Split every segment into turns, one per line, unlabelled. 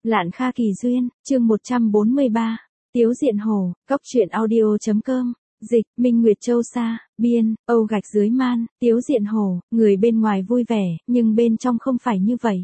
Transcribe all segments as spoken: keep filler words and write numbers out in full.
Lạn Kha Kỳ Duyên, chương một trăm bốn mươi ba. Tiếu Diện Hồ, Cốc Truyện Audio.com. Dịch, Minh Nguyệt Châu Sa, biên, Âu gạch dưới man, Tiếu Diện Hồ, người bên ngoài vui vẻ, nhưng bên trong không phải như vậy.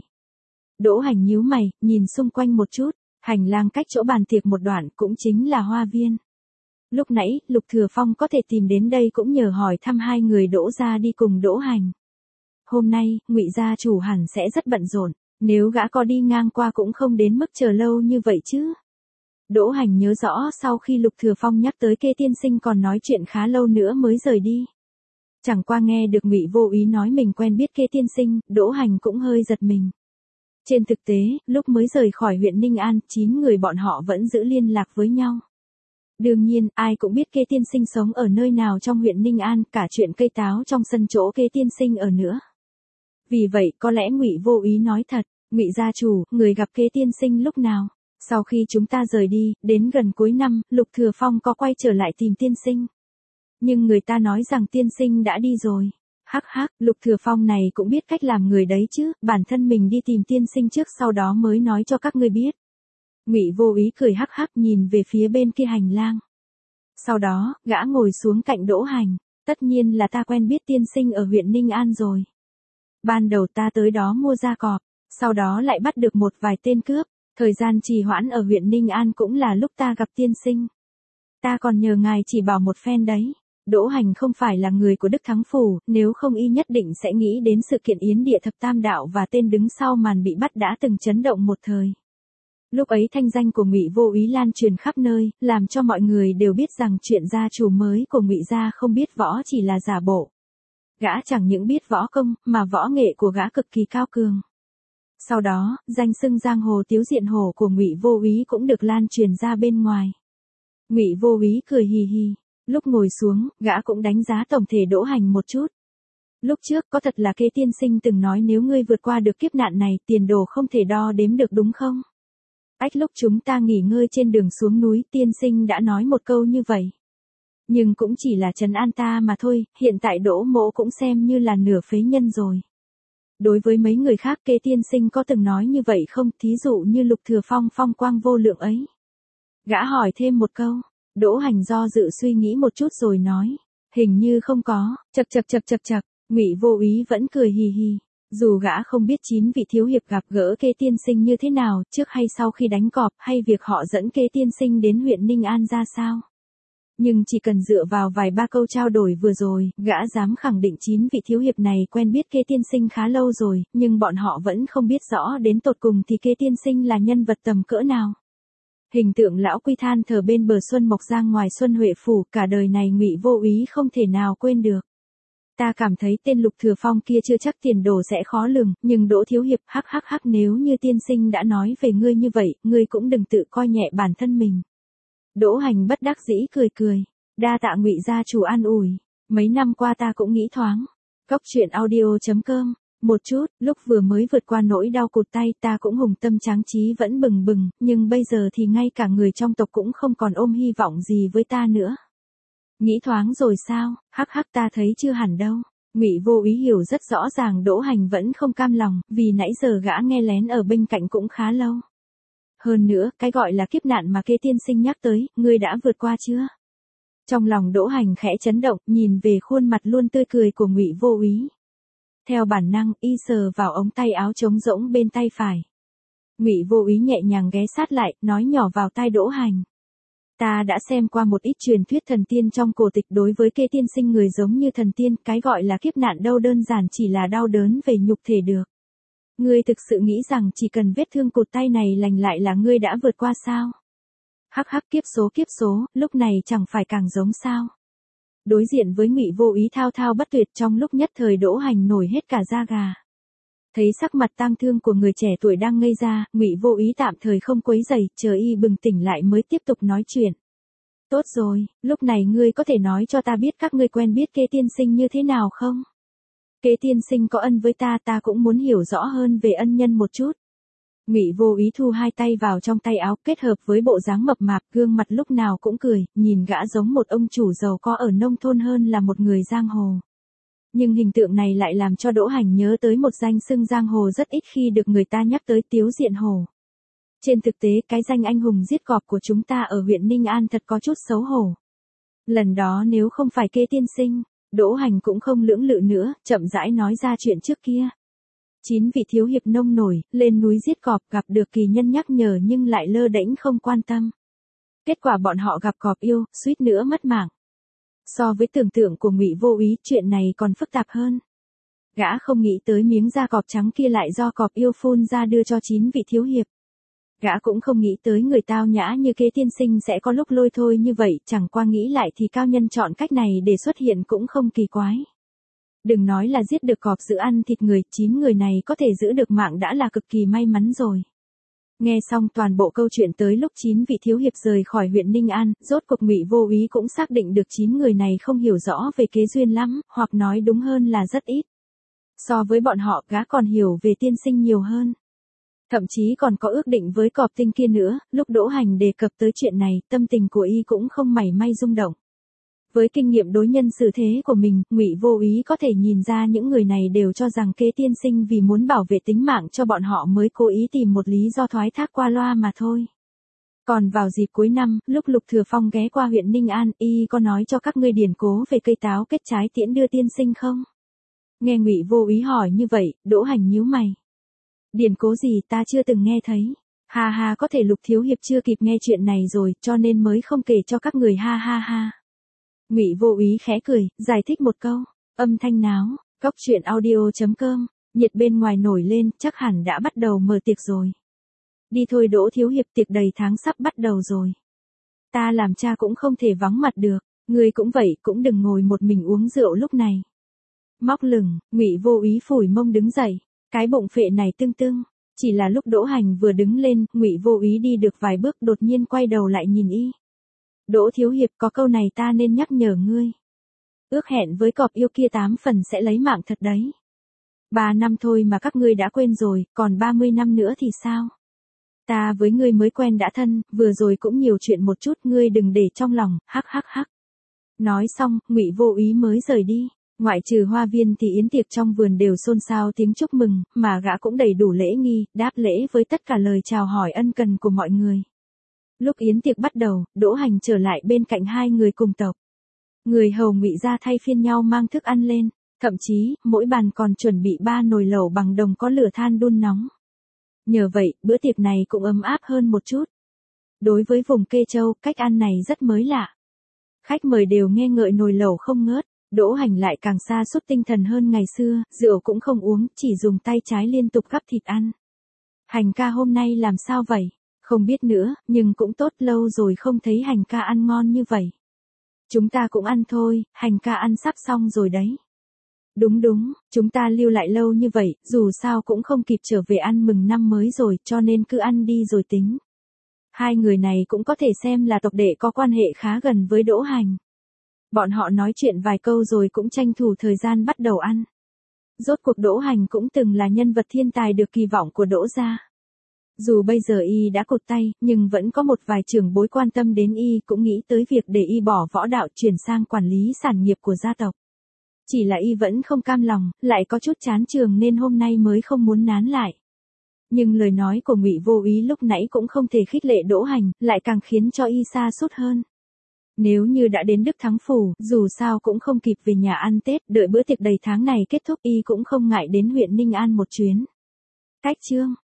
Đỗ Hành nhíu mày, nhìn xung quanh một chút, hành lang cách chỗ bàn tiệc một đoạn cũng chính là hoa viên. Lúc nãy, Lục Thừa Phong có thể tìm đến đây cũng nhờ hỏi thăm hai người Đỗ gia đi cùng Đỗ Hành. Hôm nay, Ngụy gia chủ hẳn sẽ rất bận rộn, nếu gã có đi ngang qua cũng không đến mức chờ lâu như vậy chứ. Đỗ Hành nhớ rõ sau khi Lục Thừa Phong nhắc tới Kê tiên sinh còn nói chuyện khá lâu nữa mới rời đi. Chẳng qua nghe được Ngụy Vô Ý nói mình quen biết Kê tiên sinh, Đỗ Hành cũng hơi giật mình. Trên thực tế, lúc mới rời khỏi huyện Ninh An, chín người bọn họ vẫn giữ liên lạc với nhau. Đương nhiên, ai cũng biết Kê tiên sinh sống ở nơi nào trong huyện Ninh An, cả chuyện cây táo trong sân chỗ Kê tiên sinh ở nữa. Vì vậy, có lẽ Ngụy Vô Ý nói thật, Ngụy gia chủ, người gặp Kê tiên sinh lúc nào? Sau khi chúng ta rời đi, đến gần cuối năm, Lục Thừa Phong có quay trở lại tìm tiên sinh. Nhưng người ta nói rằng tiên sinh đã đi rồi. Hắc hắc, Lục Thừa Phong này cũng biết cách làm người đấy chứ, bản thân mình đi tìm tiên sinh trước sau đó mới nói cho các ngươi biết. Ngụy Vô Ý cười hắc hắc nhìn về phía bên kia hành lang. Sau đó, gã ngồi xuống cạnh Đỗ Hành, tất nhiên là ta quen biết tiên sinh ở huyện Ninh An rồi. Ban đầu ta tới đó mua da cọp, sau đó lại bắt được một vài tên cướp, thời gian trì hoãn ở huyện Ninh An cũng là lúc ta gặp tiên sinh. Ta còn nhờ ngài chỉ bảo một phen đấy. Đỗ Hành không phải là người của Đức Thắng Phủ, nếu không y nhất định sẽ nghĩ đến sự kiện Yến Địa Thập Tam Đạo và tên đứng sau màn bị bắt đã từng chấn động một thời. Lúc ấy thanh danh của Ngụy Vô Ý lan truyền khắp nơi, làm cho mọi người đều biết rằng chuyện gia chủ mới của Ngụy gia không biết võ chỉ là giả bộ. Gã chẳng những biết võ công, mà võ nghệ của gã cực kỳ cao cường. Sau đó, danh xưng giang hồ Tiếu Diện Hồ của Ngụy Vô Ý cũng được lan truyền ra bên ngoài. Ngụy Vô Ý cười hì hì, lúc ngồi xuống, gã cũng đánh giá tổng thể Đỗ Hành một chút. Lúc trước có thật là Kê tiên sinh từng nói nếu ngươi vượt qua được kiếp nạn này, tiền đồ không thể đo đếm được đúng không? Ách, lúc chúng ta nghỉ ngơi trên đường xuống núi, tiên sinh đã nói một câu như vậy. Nhưng cũng chỉ là trấn an ta mà thôi, hiện tại Đỗ mỗ cũng xem như là nửa phế nhân rồi. Đối với mấy người khác Kê tiên sinh có từng nói như vậy không, thí dụ như Lục Thừa Phong phong quang vô lượng ấy. Gã hỏi thêm một câu, Đỗ Hành do dự suy nghĩ một chút rồi nói, hình như không có, chậc chậc chậc chậc chậc, Ngụy Vô Ý vẫn cười hì hì, dù gã không biết chín vị thiếu hiệp gặp gỡ Kê tiên sinh như thế nào, trước hay sau khi đánh cọp, hay việc họ dẫn Kê tiên sinh đến huyện Ninh An ra sao. Nhưng chỉ cần dựa vào vài ba câu trao đổi vừa rồi, gã dám khẳng định chín vị thiếu hiệp này quen biết Kê tiên sinh khá lâu rồi, nhưng bọn họ vẫn không biết rõ đến tột cùng thì Kê tiên sinh là nhân vật tầm cỡ nào. Hình tượng lão quy than thở bên bờ Xuân Mộc Giang ngoài Xuân Huệ Phủ, cả đời này Ngụy Vô Ý không thể nào quên được. Ta cảm thấy tên Lục Thừa Phong kia chưa chắc tiền đồ sẽ khó lường, nhưng Đỗ thiếu hiệp, hắc hắc hắc, nếu như tiên sinh đã nói về ngươi như vậy, ngươi cũng đừng tự coi nhẹ bản thân mình. Đỗ Hành bất đắc dĩ cười cười, đa tạ Ngụy gia chủ an ủi, mấy năm qua ta cũng nghĩ thoáng. Cốc Truyện Audio.com. Một chút, lúc vừa mới vượt qua nỗi đau cụt tay ta cũng hùng tâm tráng trí vẫn bừng bừng, nhưng bây giờ thì ngay cả người trong tộc cũng không còn ôm hy vọng gì với ta nữa. Nghĩ thoáng rồi sao? Hắc hắc, ta thấy chưa hẳn đâu. Ngụy Vô Ý hiểu rất rõ ràng Đỗ Hành vẫn không cam lòng, vì nãy giờ gã nghe lén ở bên cạnh cũng khá lâu. Hơn nữa, cái gọi là kiếp nạn mà Kê tiên sinh nhắc tới, ngươi đã vượt qua chưa? Trong lòng Đỗ Hành khẽ chấn động, nhìn về khuôn mặt luôn tươi cười của Ngụy Vô Ý. Theo bản năng, y sờ vào ống tay áo trống rỗng bên tay phải. Ngụy Vô Ý nhẹ nhàng ghé sát lại, nói nhỏ vào tai Đỗ Hành. Ta đã xem qua một ít truyền thuyết thần tiên trong cổ tịch, đối với Kê tiên sinh người giống như thần tiên, cái gọi là kiếp nạn đâu đơn giản chỉ là đau đớn về nhục thể được. Ngươi thực sự nghĩ rằng chỉ cần vết thương cụt tay này lành lại là ngươi đã vượt qua sao? Hắc hắc, kiếp số kiếp số, lúc này chẳng phải càng giống sao? Đối diện với Ngụy Vô Ý thao thao bất tuyệt, trong lúc nhất thời Đỗ Hành nổi hết cả da gà. Thấy sắc mặt tang thương của người trẻ tuổi đang ngây ra, Ngụy Vô Ý tạm thời không quấy rầy, chờ y bừng tỉnh lại mới tiếp tục nói chuyện. Tốt rồi, lúc này ngươi có thể nói cho ta biết các ngươi quen biết Kê tiên sinh như thế nào không? Kê tiên sinh có ân với ta, ta cũng muốn hiểu rõ hơn về ân nhân một chút. Ngụy Vô Ý thu hai tay vào trong tay áo, kết hợp với bộ dáng mập mạp, gương mặt lúc nào cũng cười, nhìn gã giống một ông chủ giàu có ở nông thôn hơn là một người giang hồ. Nhưng hình tượng này lại làm cho Đỗ Hành nhớ tới một danh xưng giang hồ rất ít khi được người ta nhắc tới, Tiếu Diện Hồ. Trên thực tế cái danh anh hùng giết cọp của chúng ta ở huyện Ninh An thật có chút xấu hổ. Lần đó nếu không phải Kê tiên sinh, Đỗ Hành cũng không lưỡng lự nữa, chậm rãi nói ra chuyện trước kia. Chín vị thiếu hiệp nông nổi, lên núi giết cọp, gặp được kỳ nhân nhắc nhở nhưng lại lơ đễnh không quan tâm. Kết quả bọn họ gặp cọp yêu, suýt nữa mất mạng. So với tưởng tượng của Ngụy Vô Úy, chuyện này còn phức tạp hơn. Gã không nghĩ tới miếng da cọp trắng kia lại do cọp yêu phun ra đưa cho chín vị thiếu hiệp. Gã cũng không nghĩ tới người tao nhã như Kế tiên sinh sẽ có lúc lôi thôi như vậy, chẳng qua nghĩ lại thì cao nhân chọn cách này để xuất hiện cũng không kỳ quái. Đừng nói là giết được cọp giữ ăn thịt người, chín người này có thể giữ được mạng đã là cực kỳ may mắn rồi. Nghe xong toàn bộ câu chuyện tới lúc chín vị thiếu hiệp rời khỏi huyện Ninh An, rốt cuộc Ngụy Vô Úy cũng xác định được chín người này không hiểu rõ về kế duyên lắm, hoặc nói đúng hơn là rất ít. So với bọn họ, gã còn hiểu về tiên sinh nhiều hơn. Thậm chí còn có ước định với cọp tinh kia nữa, lúc Đỗ Hành đề cập tới chuyện này, tâm tình của y cũng không mảy may rung động. Với kinh nghiệm đối nhân xử thế của mình, Ngụy Vô Úy có thể nhìn ra những người này đều cho rằng Kế tiên sinh vì muốn bảo vệ tính mạng cho bọn họ mới cố ý tìm một lý do thoái thác qua loa mà thôi. Còn vào dịp cuối năm, lúc Lục Thừa Phong ghé qua huyện Ninh An, y có nói cho các ngươi điển cố về cây táo kết trái tiễn đưa tiên sinh không? Nghe Ngụy Vô Úy hỏi như vậy, Đỗ Hành nhíu mày. Điển cố gì ta chưa từng nghe thấy. Ha ha, có thể Lục thiếu hiệp chưa kịp nghe chuyện này rồi, cho nên mới không kể cho các người, ha ha ha. Ngụy Vô Úy khẽ cười, giải thích một câu. Âm thanh náo, cóc truyện audio chấm com. Nhiệt bên ngoài nổi lên, chắc hẳn đã bắt đầu mở tiệc rồi. Đi thôi Đỗ thiếu hiệp, tiệc đầy tháng sắp bắt đầu rồi. Ta làm cha cũng không thể vắng mặt được, ngươi cũng vậy, cũng đừng ngồi một mình uống rượu lúc này. Móc lửng, Ngụy Vô Úy phủi mông đứng dậy, cái bụng phệ này tưng tưng. Chỉ là lúc Đỗ Hành vừa đứng lên, Ngụy Vô Úy đi được vài bước đột nhiên quay đầu lại nhìn y. Đỗ thiếu hiệp, có câu này ta nên nhắc nhở ngươi. Ước hẹn với cọp yêu kia tám phần sẽ lấy mạng thật đấy. Ba năm thôi mà các ngươi đã quên rồi, còn ba mươi năm nữa thì sao? Ta với ngươi mới quen đã thân, vừa rồi cũng nhiều chuyện một chút, ngươi đừng để trong lòng, hắc hắc hắc. Nói xong, Ngụy Vô Úy mới rời đi. Ngoại trừ hoa viên thì yến tiệc trong vườn đều xôn xao tiếng chúc mừng, mà gã cũng đầy đủ lễ nghi, đáp lễ với tất cả lời chào hỏi ân cần của mọi người. Lúc yến tiệc bắt đầu, Đỗ Hành trở lại bên cạnh hai người cùng tộc. Người hầu Ngụy gia thay phiên nhau mang thức ăn lên, thậm chí, mỗi bàn còn chuẩn bị ba nồi lẩu bằng đồng có lửa than đun nóng. Nhờ vậy, bữa tiệc này cũng ấm áp hơn một chút. Đối với vùng Kê Châu, cách ăn này rất mới lạ. Khách mời đều nghe ngợi nồi lẩu không ngớt. Đỗ Hành lại càng sa sút tinh thần hơn ngày xưa, rượu cũng không uống, chỉ dùng tay trái liên tục gắp thịt ăn. Hành ca hôm nay làm sao vậy? Không biết nữa, nhưng cũng tốt, lâu rồi không thấy Hành ca ăn ngon như vậy. Chúng ta cũng ăn thôi, Hành ca ăn sắp xong rồi đấy. Đúng đúng, chúng ta lưu lại lâu như vậy, dù sao cũng không kịp trở về ăn mừng năm mới rồi, cho nên cứ ăn đi rồi tính. Hai người này cũng có thể xem là tộc đệ có quan hệ khá gần với Đỗ Hành. Bọn họ nói chuyện vài câu rồi cũng tranh thủ thời gian bắt đầu ăn. Rốt cuộc Đỗ Hành cũng từng là nhân vật thiên tài được kỳ vọng của Đỗ gia. Dù bây giờ y đã cụt tay, nhưng vẫn có một vài trưởng bối quan tâm đến y, cũng nghĩ tới việc để y bỏ võ đạo chuyển sang quản lý sản nghiệp của gia tộc. Chỉ là y vẫn không cam lòng, lại có chút chán trường nên hôm nay mới không muốn nán lại. Nhưng lời nói của Ngụy Vô Úy lúc nãy cũng không thể khích lệ Đỗ Hành, lại càng khiến cho y sa sút hơn. Nếu như đã đến Đức Thắng Phủ, dù sao cũng không kịp về nhà ăn Tết, đợi bữa tiệc đầy tháng này kết thúc y cũng không ngại đến huyện Ninh An một chuyến. Cách chương